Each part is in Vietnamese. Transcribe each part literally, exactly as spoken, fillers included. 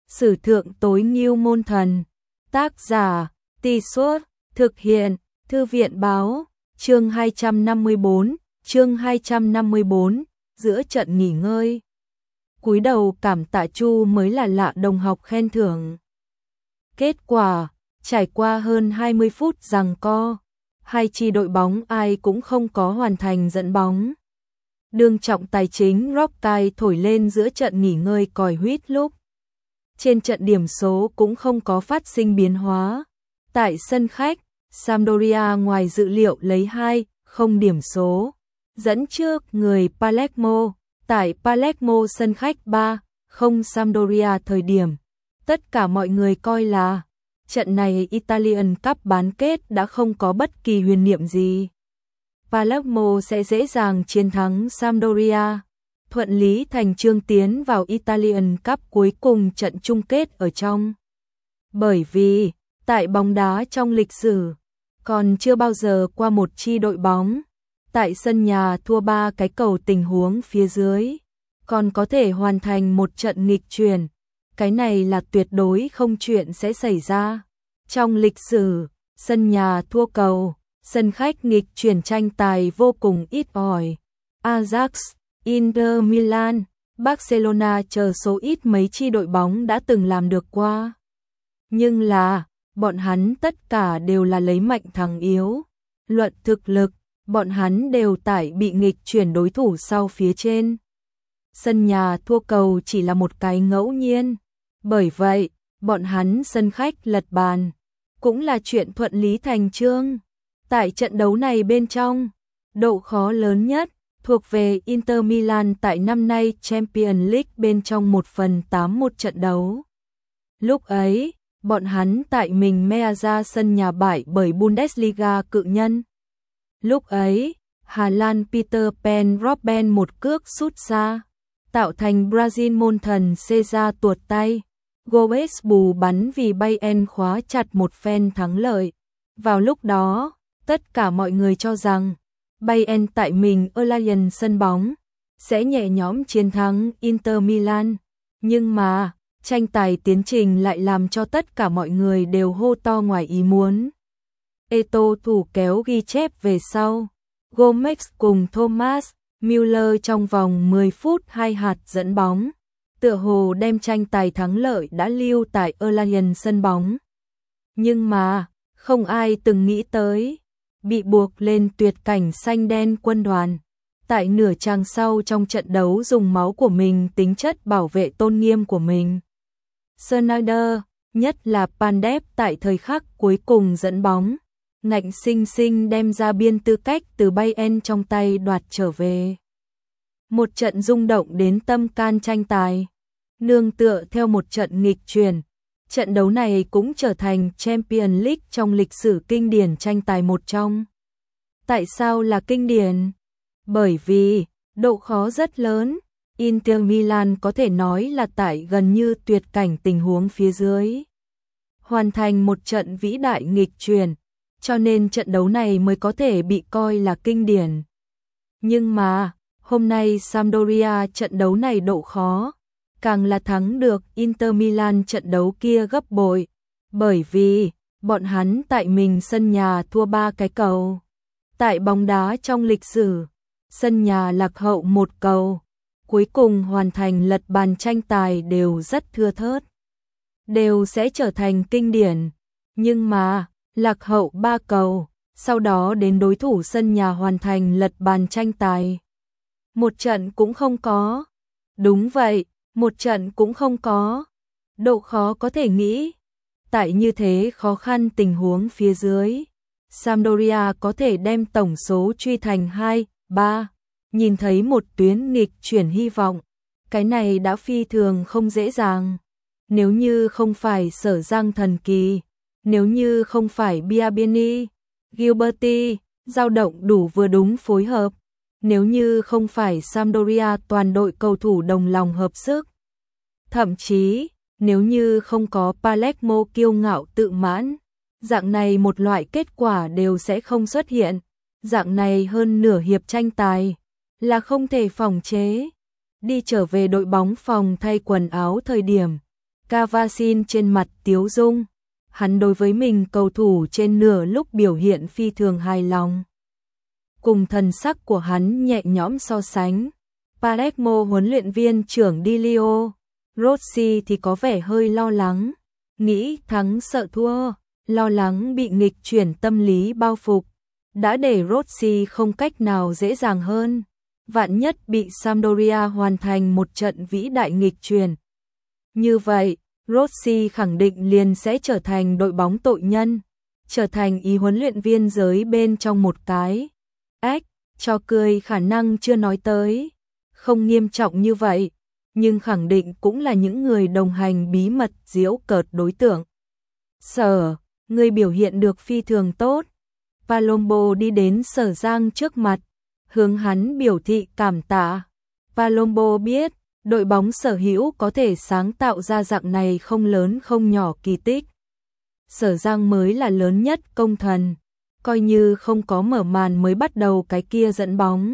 Sử thượng tối ngưu môn thần. Tác giả, Tì Suốt, thực hiện, Thư viện báo, chương hai trăm năm mươi bốn, chương hai trăm năm mươi bốn, giữa trận nghỉ ngơi. Cúi đầu cảm tạ Chu mới là lạ đồng học khen thưởng. Kết quả, trải qua hơn hai mươi phút giằng co, hai chi đội bóng ai cũng không có hoàn thành dẫn bóng. Đương trọng tài chính Rockay thổi lên giữa trận nghỉ ngơi còi huýt lúc. Trên trận điểm số cũng không có phát sinh biến hóa. Tại sân khách, Sampdoria ngoài dự liệu lấy hai không điểm số, dẫn trước người Palermo. Tại Palermo sân khách ba không Sampdoria thời điểm, tất cả mọi người coi là trận này Italian Cup bán kết đã không có bất kỳ huyền niệm gì. Palermo sẽ dễ dàng chiến thắng Sampdoria, thuận lý thành chương tiến vào Italian Cup cuối cùng trận chung kết ở trong. Bởi vì, tại bóng đá trong lịch sử, còn chưa bao giờ qua một chi đội bóng, tại sân nhà thua ba cái cầu tình huống phía dưới, còn có thể hoàn thành một trận nghịch chuyển. Cái này là tuyệt đối không chuyện sẽ xảy ra. Trong lịch sử, sân nhà thua cầu, sân khách nghịch chuyển tranh tài vô cùng ít ỏi. Ajax, Inter Milan, Barcelona chờ số ít mấy chi đội bóng đã từng làm được qua. Nhưng là, bọn hắn tất cả đều là lấy mạnh thắng yếu. Luận thực lực, bọn hắn đều tại bị nghịch chuyển đối thủ sau phía trên. Sân nhà thua cầu chỉ là một cái ngẫu nhiên. Bởi vậy, bọn hắn sân khách lật bàn, cũng là chuyện thuận lý thành chương. Tại trận đấu này bên trong, độ khó lớn nhất thuộc về Inter Milan tại năm nay Champions League bên trong một phần tám một trận đấu. Lúc ấy, bọn hắn tại mình Meazza sân nhà bại bởi Bundesliga cự nhân. Lúc ấy, Hà Lan Peter Pan Robben một cước sút xa, tạo thành Brazil môn thần Cesar tuột tay. Goes bù bắn vì Bayern khóa chặt một phen thắng lợi. Vào lúc đó, tất cả mọi người cho rằng Bayern tại mình Allianz sân bóng sẽ nhẹ nhõm chiến thắng Inter Milan. Nhưng mà, tranh tài tiến trình lại làm cho tất cả mọi người đều hô to ngoài ý muốn. Eto'o thủ kéo ghi chép về sau. Gomez cùng Thomas Müller trong vòng mười phút hai hạt dẫn bóng, tựa hồ đem tranh tài thắng lợi đã lưu tại Allianz sân bóng. Nhưng mà, không ai từng nghĩ tới, bị buộc lên tuyệt cảnh xanh đen quân đoàn. Tại nửa trang sau trong trận đấu dùng máu của mình tính chất bảo vệ tôn nghiêm của mình. Sneijder, nhất là Pandev tại thời khắc cuối cùng dẫn bóng, ngạnh sinh sinh đem ra biên tư cách từ Bayern trong tay đoạt trở về. Một trận rung động đến tâm can tranh tài, nương tựa theo một trận nghịch chuyển. Trận đấu này cũng trở thành Champions League trong lịch sử kinh điển tranh tài một trong. Tại sao là kinh điển? Bởi vì, độ khó rất lớn, Inter Milan có thể nói là tại gần như tuyệt cảnh tình huống phía dưới. Hoàn thành một trận vĩ đại nghịch chuyển, cho nên trận đấu này mới có thể bị coi là kinh điển. Nhưng mà, hôm nay Sampdoria trận đấu này độ khó, càng là thắng được Inter Milan trận đấu kia gấp bội, bởi vì bọn hắn tại mình sân nhà thua ba cái cầu. Tại bóng đá trong lịch sử, sân nhà lạc hậu một cầu, cuối cùng hoàn thành lật bàn tranh tài đều rất thưa thớt, đều sẽ trở thành kinh điển. Nhưng mà, lạc hậu ba cầu, sau đó đến đối thủ sân nhà hoàn thành lật bàn tranh tài, một trận cũng không có. Đúng vậy, một trận cũng không có. Độ khó có thể nghĩ. Tại như thế khó khăn tình huống phía dưới, Sampdoria có thể đem tổng số truy thành hai, ba, nhìn thấy một tuyến nghịch chuyển hy vọng. Cái này đã phi thường không dễ dàng. Nếu như không phải Sở Giang thần kỳ, nếu như không phải Biabiany, Gilberti, dao động đủ vừa đúng phối hợp, nếu như không phải Sampdoria toàn đội cầu thủ đồng lòng hợp sức, thậm chí nếu như không có Palermo kiêu ngạo tự mãn, dạng này một loại kết quả đều sẽ không xuất hiện. Dạng này hơn nửa hiệp tranh tài là không thể phòng chế. Đi trở về đội bóng phòng thay quần áo thời điểm, Cavasin trên mặt tiếu dung, hắn đối với mình cầu thủ trên nửa lúc biểu hiện phi thường hài lòng. Cùng thần sắc của hắn nhẹ nhõm so sánh, Palermo huấn luyện viên trưởng Dilio Rossi thì có vẻ hơi lo lắng, nghĩ thắng sợ thua, lo lắng bị nghịch chuyển tâm lý bao phục, đã để Rossi không cách nào dễ dàng hơn, vạn nhất bị Sampdoria hoàn thành một trận vĩ đại nghịch chuyển. Như vậy, Rossi khẳng định liền sẽ trở thành đội bóng tội nhân, trở thành ý huấn luyện viên giới bên trong một cái. Ếch, cho cười khả năng chưa nói tới, không nghiêm trọng như vậy, nhưng khẳng định cũng là những người đồng hành bí mật giễu cợt đối tượng. Sở, người biểu hiện được phi thường tốt. Palombo đi đến Sở Giang trước mặt, hướng hắn biểu thị cảm tạ. Palombo biết, đội bóng Sở hữu có thể sáng tạo ra dạng này không lớn không nhỏ kỳ tích. Sở Giang mới là lớn nhất công thần, coi như không có mở màn mới bắt đầu cái kia dẫn bóng.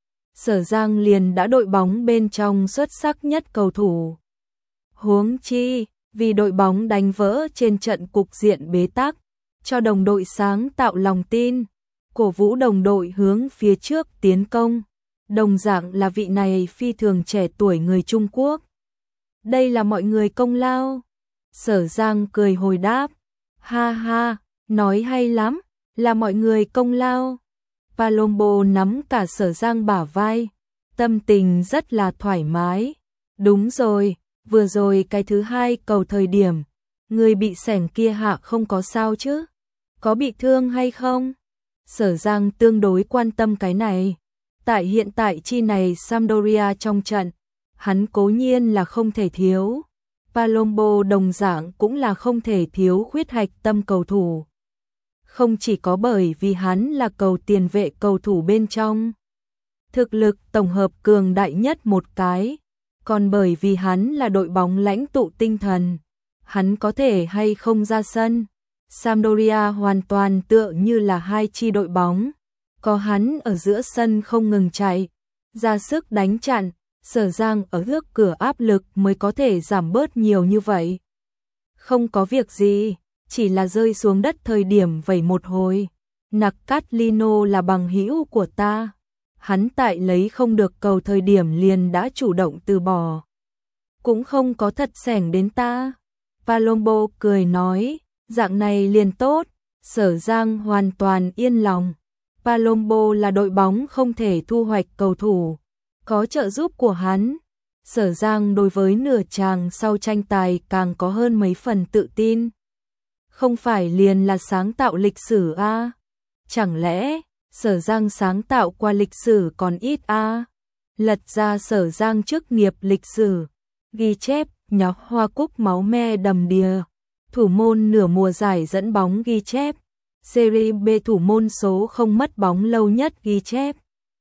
Sở Giang liền đã đội bóng bên trong xuất sắc nhất cầu thủ. Huống chi, vì đội bóng đánh vỡ trên trận cục diện bế tắc, cho đồng đội sáng tạo lòng tin, cổ vũ đồng đội hướng phía trước tiến công. Đồng dạng là vị này phi thường trẻ tuổi người Trung Quốc. Đây là mọi người công lao. Sở Giang cười hồi đáp, ha ha, nói hay lắm, là mọi người công lao. Palombo nắm cả Sở Giang bả vai, tâm tình rất là thoải mái. Đúng rồi, vừa rồi cái thứ hai cầu thời điểm, người bị sẻng kia hạ không có sao chứ? Có bị thương hay không? Sở Giang tương đối quan tâm cái này. Tại hiện tại chi này Sampdoria trong trận, hắn cố nhiên là không thể thiếu. Palombo đồng dạng cũng là không thể thiếu khuyết hạch tâm cầu thủ. Không chỉ có bởi vì hắn là cầu tiền vệ cầu thủ bên trong, thực lực tổng hợp cường đại nhất một cái, còn bởi vì hắn là đội bóng lãnh tụ tinh thần, hắn có thể hay không ra sân. Sampdoria hoàn toàn tựa như là hai chi đội bóng, có hắn ở giữa sân không ngừng chạy, ra sức đánh chặn, Sở Giang ở trước cửa áp lực mới có thể giảm bớt nhiều như vậy. Không có việc gì, chỉ là rơi xuống đất thời điểm vẩy một hồi. Nakatino là bằng hữu của ta, hắn tại lấy không được cầu thời điểm liền đã chủ động từ bỏ, cũng không có thật sẻng đến ta. Palombo cười nói, dạng này liền tốt. Sở Giang hoàn toàn yên lòng. Palombo là đội bóng không thể thu hoạch cầu thủ, có trợ giúp của hắn, Sở Giang đối với nửa chàng sau tranh tài càng có hơn mấy phần tự tin. Không phải liền là sáng tạo lịch sử a? À? Chẳng lẽ Sở Giang sáng tạo qua lịch sử còn ít a? À? Lật ra Sở Giang chức nghiệp lịch sử, ghi chép nhóc hoa cúc máu me đầm đìa, thủ môn nửa mùa giải dẫn bóng ghi chép, Serie B thủ môn số không mất bóng lâu nhất ghi chép.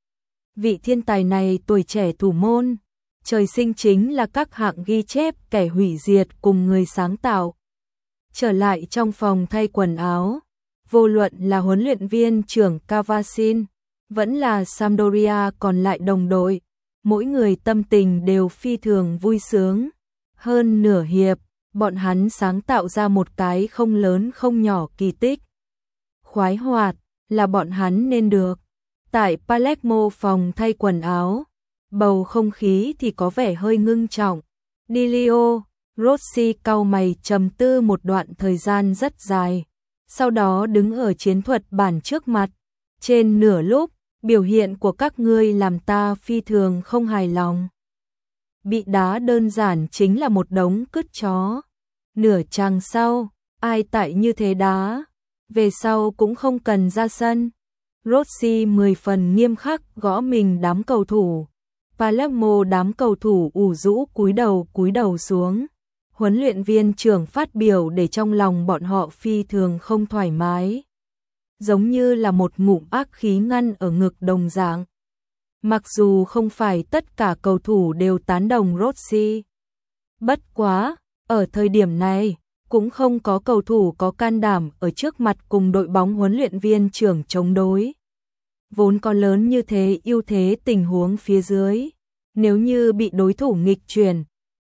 Vị thiên tài này tuổi trẻ thủ môn, trời sinh chính là các hạng ghi chép kẻ hủy diệt cùng người sáng tạo. Trở lại trong phòng thay quần áo, vô luận là huấn luyện viên trưởng Cavasin, vẫn là Sampdoria còn lại đồng đội, mỗi người tâm tình đều phi thường vui sướng. Hơn nửa hiệp, bọn hắn sáng tạo ra một cái không lớn không nhỏ kỳ tích. Khoái hoạt là bọn hắn nên được. Tại Palermo phòng thay quần áo, bầu không khí thì có vẻ hơi ngưng trọng. Dilio Rossi cau mày trầm tư một đoạn thời gian rất dài, sau đó đứng ở chiến thuật bản trước mặt. Trên nửa lúc, biểu hiện của các ngươi làm ta phi thường không hài lòng. Bị đá đơn giản chính là một đống cứt chó. Nửa chàng sau, ai tại như thế đá, về sau cũng không cần ra sân. Rossi mười phần nghiêm khắc gõ mình đám cầu thủ. Palermo đám cầu thủ ủ rũ cúi đầu cúi đầu xuống. Huấn luyện viên trưởng phát biểu để trong lòng bọn họ phi thường không thoải mái, giống như là một ngụm ác khí ngăn ở ngực đồng dạng. Mặc dù không phải tất cả cầu thủ đều tán đồng Rossi, bất quá, ở thời điểm này, cũng không có cầu thủ có can đảm ở trước mặt cùng đội bóng huấn luyện viên trưởng chống đối. Vốn có lớn như thế ưu thế tình huống phía dưới, nếu như bị đối thủ nghịch chuyển,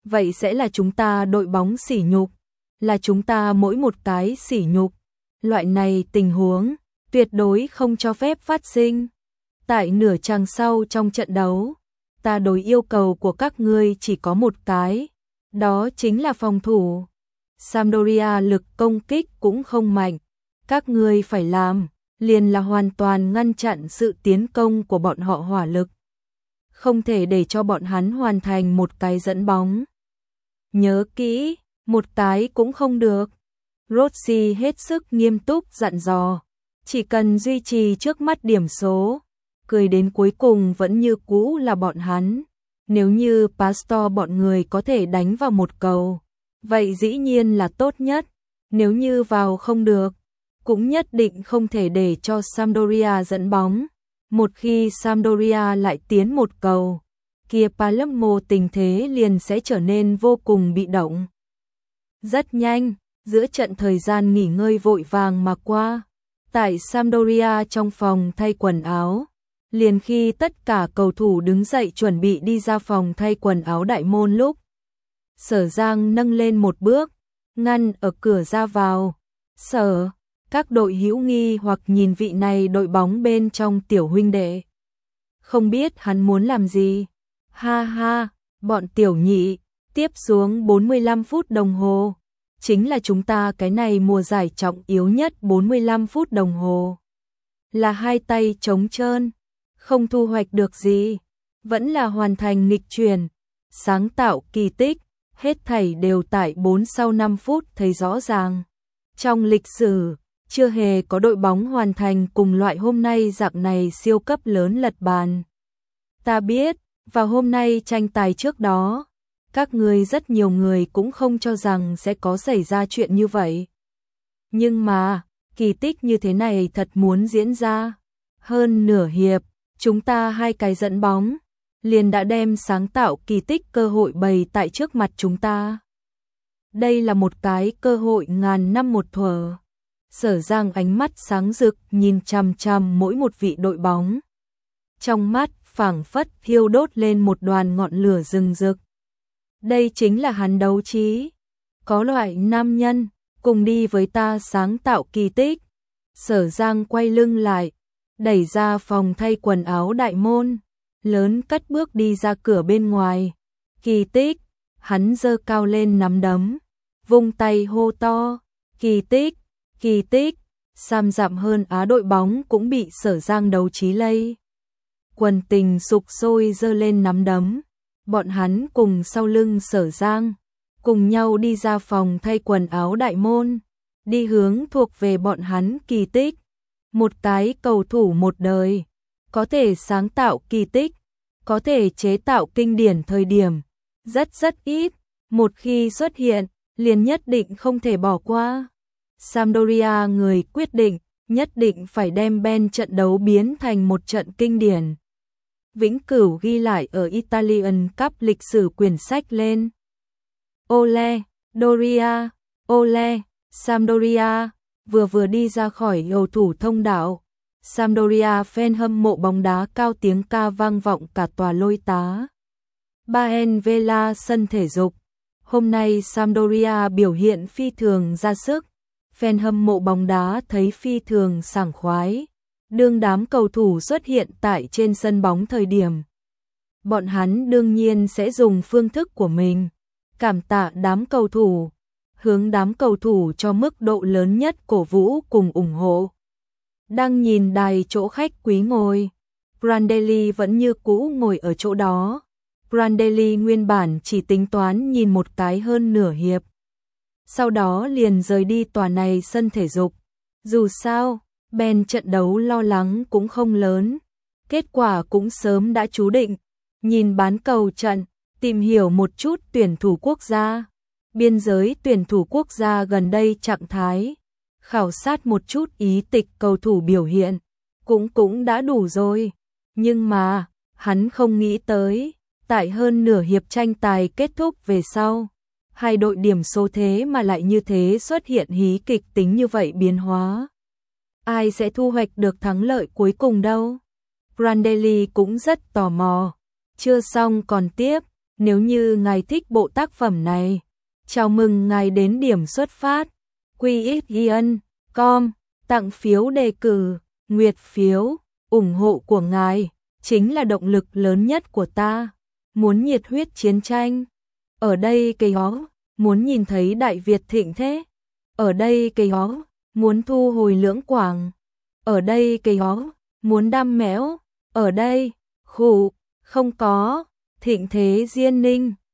vậy sẽ là chúng ta đội bóng sỉ nhục, là chúng ta mỗi một cái sỉ nhục. Loại này tình huống tuyệt đối không cho phép phát sinh. Tại nửa chặng sau trong trận đấu, ta đối yêu cầu của các ngươi chỉ có một cái, đó chính là phòng thủ. Sampdoria lực công kích cũng không mạnh, các ngươi phải làm liền là hoàn toàn ngăn chặn sự tiến công của bọn họ hỏa lực. Không thể để cho bọn hắn hoàn thành một cái dẫn bóng. Nhớ kỹ, một cái cũng không được. Rossi hết sức nghiêm túc dặn dò, chỉ cần duy trì trước mắt điểm số, cười đến cuối cùng vẫn như cũ là bọn hắn. Nếu như Pastor bọn người có thể đánh vào một cầu, vậy dĩ nhiên là tốt nhất. Nếu như vào không được, cũng nhất định không thể để cho Sampdoria dẫn bóng. Một khi Sampdoria lại tiến một cầu, kia Palermo tình thế liền sẽ trở nên vô cùng bị động. Rất nhanh, giữa trận thời gian nghỉ ngơi vội vàng mà qua, tại Sampdoria trong phòng thay quần áo, liền khi tất cả cầu thủ đứng dậy chuẩn bị đi ra phòng thay quần áo đại môn lúc, Sở Giang nâng lên một bước, ngăn ở cửa ra vào. Sở, các đội hữu nghi hoặc nhìn vị này đội bóng bên trong tiểu huynh đệ. Không biết hắn muốn làm gì. Ha ha, bọn tiểu nhị, tiếp xuống bốn mươi lăm phút đồng hồ. Chính là chúng ta cái này mùa giải trọng yếu nhất bốn mươi lăm phút đồng hồ. Là hai tay trống trơn, không thu hoạch được gì. Vẫn là hoàn thành nghịch chuyển, sáng tạo kỳ tích. Hết thảy đều tại bốn sau năm phút thấy rõ ràng. Trong lịch sử, chưa hề có đội bóng hoàn thành cùng loại hôm nay dạng này siêu cấp lớn lật bàn. Ta biết, vào hôm nay tranh tài trước đó, các người rất nhiều người cũng không cho rằng sẽ có xảy ra chuyện như vậy. Nhưng mà, kỳ tích như thế này thật muốn diễn ra. Hơn nửa hiệp, chúng ta hai cái dẫn bóng, liền đã đem sáng tạo kỳ tích cơ hội bày tại trước mặt chúng ta. Đây là một cái cơ hội ngàn năm một thuở. Sở Giang ánh mắt sáng rực nhìn chằm chằm mỗi một vị đội bóng. Trong mắt phảng phất thiêu đốt lên một đoàn ngọn lửa rừng rực. Đây chính là hắn đấu trí. Có loại nam nhân, cùng đi với ta sáng tạo kỳ tích. Sở Giang quay lưng lại, đẩy ra phòng thay quần áo đại môn, lớn cất bước đi ra cửa bên ngoài. Kỳ tích, hắn giơ cao lên nắm đấm, vung tay hô to, kỳ tích, kỳ tích. Sam dặm hơn Á đội bóng cũng bị Sở Giang đấu trí lây. Quần tình sục sôi giơ lên nắm đấm, bọn hắn cùng sau lưng Sở Giang, cùng nhau đi ra phòng thay quần áo đại môn, đi hướng thuộc về bọn hắn kỳ tích. Một cái cầu thủ một đời, có thể sáng tạo kỳ tích, có thể chế tạo kinh điển thời điểm, rất rất ít, một khi xuất hiện, liền nhất định không thể bỏ qua. Sampdoria người quyết định, nhất định phải đem Ben trận đấu biến thành một trận kinh điển. Vĩnh cửu ghi lại ở Italian Cup lịch sử quyển sách lên. Ole, Doria, Ole, Sampdoria, vừa vừa đi ra khỏi cầu thủ thông đạo. Sampdoria fan hâm mộ bóng đá cao tiếng ca vang vọng cả tòa lôi tá. Baen Vela sân thể dục. Hôm nay Sampdoria biểu hiện phi thường ra sức. Fan hâm mộ bóng đá thấy phi thường sảng khoái. Đương đám cầu thủ xuất hiện tại trên sân bóng thời điểm, bọn hắn đương nhiên sẽ dùng phương thức của mình cảm tạ đám cầu thủ, hướng đám cầu thủ cho mức độ lớn nhất cổ vũ cùng ủng hộ. Đang nhìn đài chỗ khách quý ngồi, Prandelli vẫn như cũ ngồi ở chỗ đó. Prandelli nguyên bản chỉ tính toán nhìn một cái hơn nửa hiệp, sau đó liền rời đi tòa này sân thể dục. Dù sao, Ben trận đấu lo lắng cũng không lớn, kết quả cũng sớm đã chú định. Nhìn bán cầu trận, tìm hiểu một chút tuyển thủ quốc gia, biên giới tuyển thủ quốc gia gần đây trạng thái, khảo sát một chút ý tịch cầu thủ biểu hiện, cũng cũng đã đủ rồi. Nhưng mà, hắn không nghĩ tới, tại hơn nửa hiệp tranh tài kết thúc về sau, hai đội điểm số thế mà lại như thế xuất hiện hí kịch tính như vậy biến hóa. Ai sẽ thu hoạch được thắng lợi cuối cùng đâu? Prandelli cũng rất tò mò. Chưa xong còn tiếp. Nếu như ngài thích bộ tác phẩm này, chào mừng ngài đến điểm xuất phát quy x ion chấm com tặng phiếu đề cử, nguyệt phiếu, ủng hộ của ngài chính là động lực lớn nhất của ta. Muốn nhiệt huyết chiến tranh, ở đây cây ó, muốn nhìn thấy Đại Việt thịnh thế, ở đây cây ó, muốn thu hồi Lưỡng Quảng, ở đây cây ó, muốn đam mẽo, ở đây, khủ, không có, thịnh thế Diên Ninh.